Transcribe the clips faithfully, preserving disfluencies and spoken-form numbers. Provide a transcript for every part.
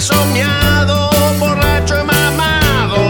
he soñado, borracho y mamado.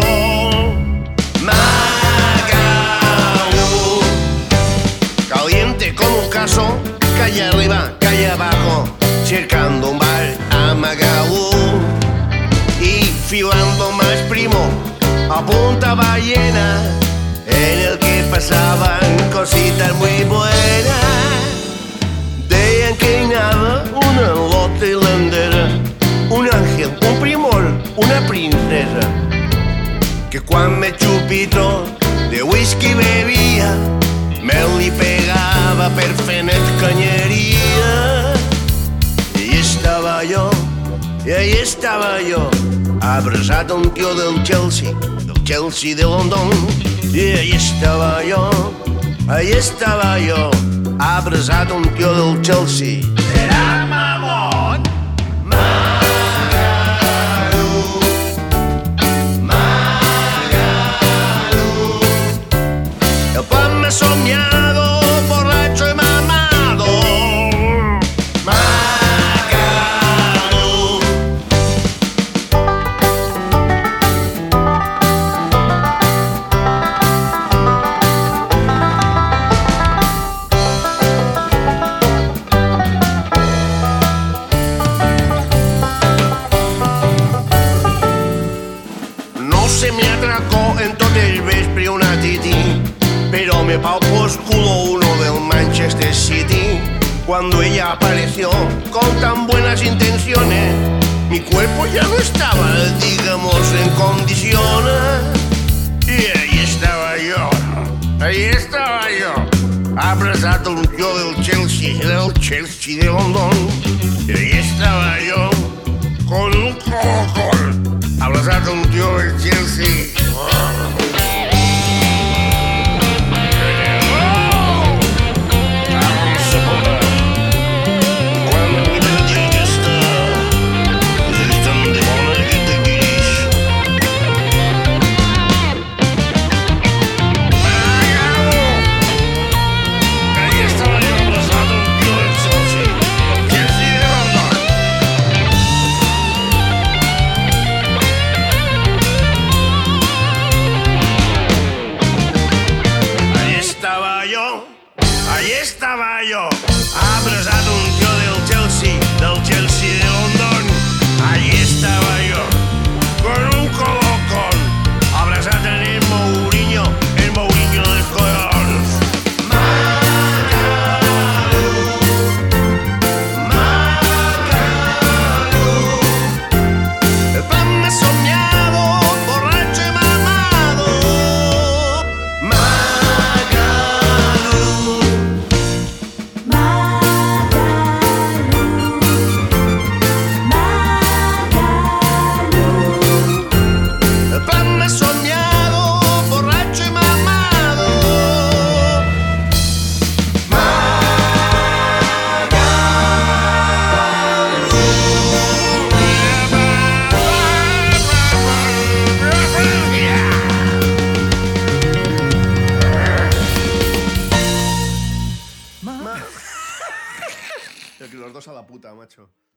Magaú, caliente como un caso, calle arriba, calle abajo, cercando un bar a Magaú. Y filando más primo a Punta Ballena, en el que pasaban cositas muy buenas. Deien que nada, una lote hilandera, un ángel, un primor, una princesa, que cuando me chupito de whisky bebía, me li pegaba per fenet cañería. Y estaba yo, y ahí estaba yo, abrazado a un tío del Chelsea, del Chelsea de London. Y ahí estaba yo, ahí estaba yo, abrazado a un tío del Chelsea. Será mamón. Magaú, Magaú, el pan me ha soñado, borracho y mamado. Magaú. Se me atracó en todo el vespre una titi, pero me palpó oscuro uno del Manchester City. Cuando ella apareció con tan buenas intenciones, mi cuerpo ya no estaba, digamos, en condiciones. Y ahí estaba yo, ahí estaba yo, abrazado a un tío del Chelsea, del Chelsea de London. Y ahí estaba yo, con un colocón, abrazado a un tío del Chelsea. Ahí estaba yo, abrazado a un tío del Chelsea, del Chelsea de London. Ahí estaba yo, con un colocón, abrazado en el Mourinho, el Mourinho del colón. Magaú, Magaú, el pan me ha soñado, borracho y mamado. Los dos a la puta, macho.